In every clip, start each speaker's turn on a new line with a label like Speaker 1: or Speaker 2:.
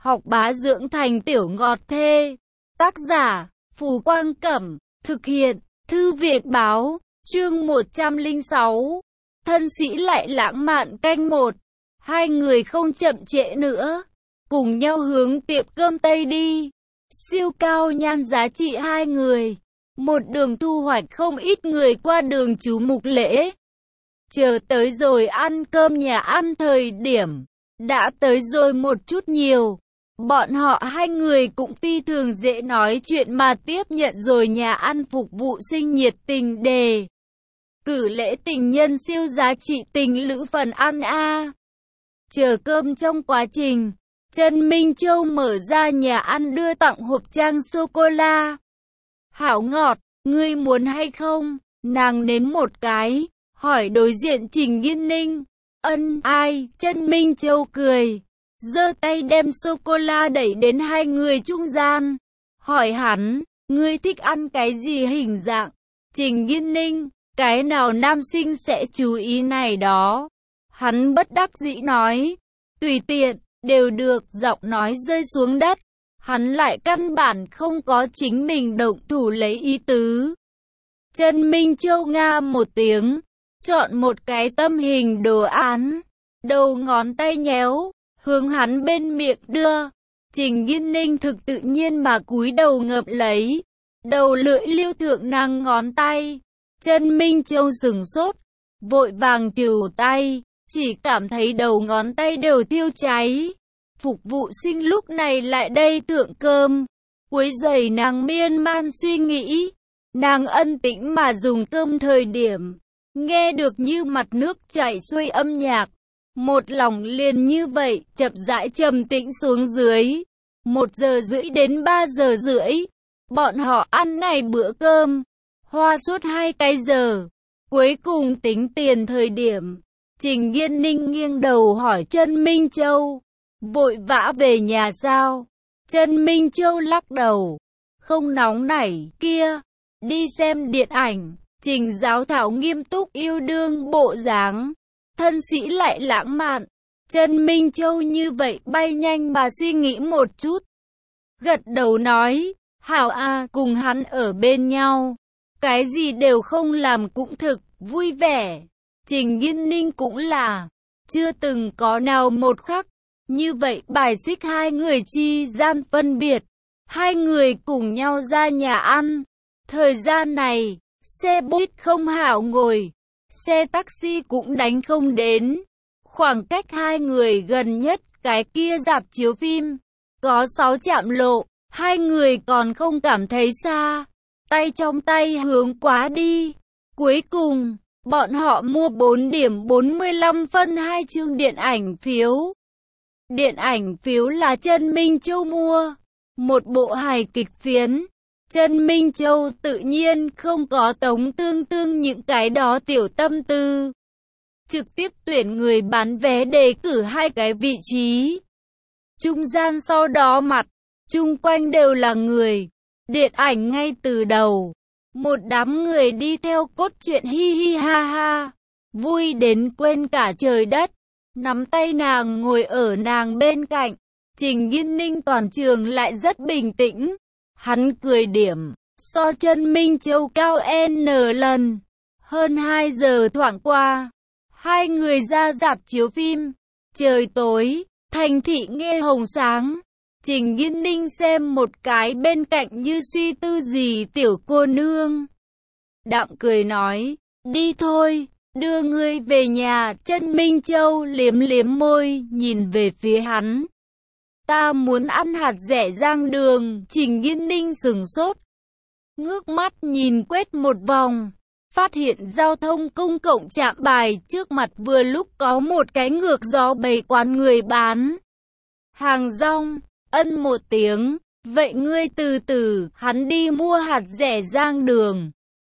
Speaker 1: học bá dưỡng thành tiểu ngọt thê. Tác giả, Phù Quang Cẩm, thực hiện, Thư viện Báo, chương 106. Thân sĩ lại lãng mạn canh 1. Hai người không chậm trễ nữa, cùng nhau hướng tiệm cơm Tây đi. Siêu cao nhan giá trị hai người, một đường thu hoạch không ít người qua đường chú mục lễ. Chờ tới rồi ăn cơm nhà ăn thời điểm, đã tới rồi một chút nhiều. Bọn họ hai người cũng phi thường dễ nói chuyện mà tiếp nhận rồi nhà ăn phục vụ sinh nhiệt tình đề cử lễ tình nhân siêu giá trị tình lữ phần ăn a. Chờ cơm trong quá trình, Trần Minh Châu mở ra nhà ăn đưa tặng hộp trang sô-cô-la. Hảo ngọt, ngươi muốn hay không? Nàng nếm một cái, hỏi đối diện Trình Nghiên Ninh. Ân, ai? Trần Minh Châu cười, giơ tay đem sô-cô-la đẩy đến hai người trung gian. Hỏi hắn, ngươi thích ăn cái gì hình dạng? Trình Nghiên Ninh, cái nào nam sinh sẽ chú ý này đó? Hắn bất đắc dĩ nói, tùy tiện, đều được. Giọng nói rơi xuống đất, hắn lại căn bản không có chính mình động thủ lấy ý tứ. Trần Minh Châu nga một tiếng, chọn một cái tâm hình đồ án, đầu ngón tay nhéo, hướng hắn bên miệng đưa. Trình Nghiên Ninh thực tự nhiên mà cúi đầu ngậm lấy, đầu lưỡi lưu thượng nàng ngón tay. Trần Minh Châu sửng sốt, vội vàng trừ tay, chỉ cảm thấy đầu ngón tay đều thiêu cháy. Phục vụ sinh lúc này lại đây thượng cơm, quấy rầy nàng miên man suy nghĩ. Nàng ân tĩnh mà dùng cơm thời điểm, nghe được như mặt nước chảy xuôi âm nhạc, một lòng liền như vậy chậm rãi trầm tĩnh xuống dưới. 1:30 đến 3:30, bọn họ ăn này bữa cơm, hoa suốt 2 cái giờ. Cuối cùng tính tiền thời điểm, Trình Nghiên Ninh nghiêng đầu hỏi Trần Minh Châu, vội vã về nhà sao? Trần Minh Châu lắc đầu, không nóng nảy, kia, đi xem điện ảnh. Trình Giáo Thảo nghiêm túc yêu đương bộ dáng, thân sĩ lại lãng mạn. Trần Minh Châu như vậy bay nhanh mà suy nghĩ một chút, gật đầu nói, hảo a, cùng hắn ở bên nhau, cái gì đều không làm cũng thực vui vẻ. Trình Nghiên Ninh cũng là, chưa từng có nào một khắc như vậy bài xích hai người chi gian phân biệt. Hai người cùng nhau ra nhà ăn. Thời gian này, xe buýt không hảo ngồi, xe taxi cũng đánh không đến. Khoảng cách hai người gần nhất cái kia rạp chiếu phim, có 6 trạm lộ, hai người còn không cảm thấy xa. Tay trong tay hướng quá đi. Cuối cùng, bọn họ mua 4 điểm 45 phân 2 chương điện ảnh phiếu. Điện ảnh phiếu là Trần Minh Châu mua, một bộ hài kịch phiến. Trần Minh Châu tự nhiên không có Tống Tương Tương những cái đó tiểu tâm tư, trực tiếp tuyển người bán vé đề cử 2 cái vị trí. Trung gian sau đó mặt, chung quanh đều là người. Điện ảnh ngay từ đầu, một đám người đi theo cốt truyện hi hi ha ha, vui đến quên cả trời đất. Nắm tay nàng ngồi ở nàng bên cạnh, Trình Nghiên Ninh toàn trường lại rất bình tĩnh. Hắn cười điểm, so Trần Minh Châu cao N lần. Hơn 2 giờ thoảng qua, hai người ra rạp chiếu phim. Trời tối, thành thị nghe hồng sáng. Trình Nghiên Ninh xem một cái bên cạnh như suy tư gì tiểu cô nương. Đạm cười nói, đi thôi, đưa ngươi về nhà. Trần Minh Châu liếm liếm môi, nhìn về phía hắn. Ta muốn ăn hạt rẻ rang đường. Trình Nghiên Ninh sửng sốt, ngước mắt nhìn quét một vòng, phát hiện giao thông công cộng trạm bài trước mặt vừa lúc có một cái ngược gió bày quán người bán hàng rong. Ân một tiếng, vậy ngươi từ từ. Hắn đi mua hạt rẻ rang đường.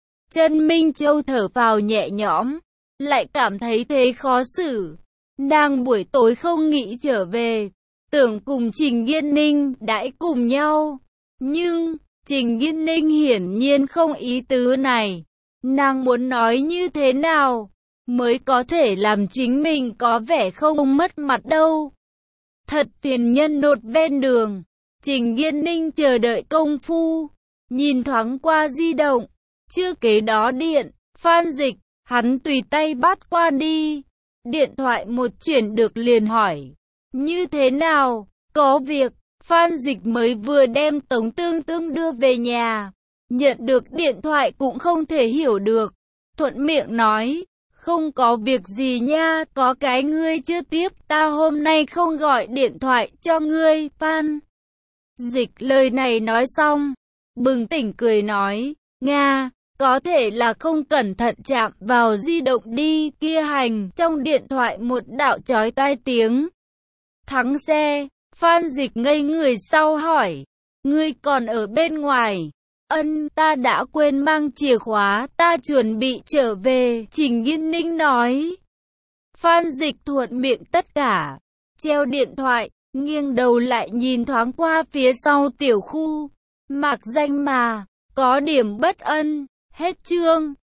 Speaker 1: Trần Minh Châu thở phào nhẹ nhõm, lại cảm thấy thế khó xử. Nàng buổi tối không nghĩ trở về, tưởng cùng Trình Nghiên Ninh đãi cùng nhau. Nhưng, Trình Nghiên Ninh hiển nhiên không ý tứ này. Nàng muốn nói như thế nào mới có thể làm chính mình có vẻ không mất mặt đâu. Thật phiền nhân nột ven đường. Trình Nghiên Ninh chờ đợi công phu, nhìn thoáng qua di động, chưa kế đó điện, Phan Dịch, hắn tùy tay bắt qua đi. Điện thoại một chuyển được liền hỏi, như thế nào, có việc. Phan Dịch mới vừa đem Tống Tương Tương đưa về nhà, nhận được điện thoại cũng không thể hiểu được, thuận miệng nói, không có việc gì nha, có cái ngươi chưa tiếp, ta hôm nay không gọi điện thoại cho ngươi. Phan Dịch lời này nói xong, bừng tỉnh cười nói, Nga, có thể là không cẩn thận chạm vào di động đi, kia hành. Trong điện thoại một đạo chói tai tiếng thắng xe. Phan Dịch ngây người sau hỏi, ngươi còn ở bên ngoài? Ân, ta đã quên mang chìa khóa, ta chuẩn bị trở về, Trình Nghiên Ninh nói. Phan Dịch thuận miệng tất cả, treo điện thoại, nghiêng đầu lại nhìn thoáng qua phía sau tiểu khu, mạc danh mà, có điểm bất ân. Hết chương.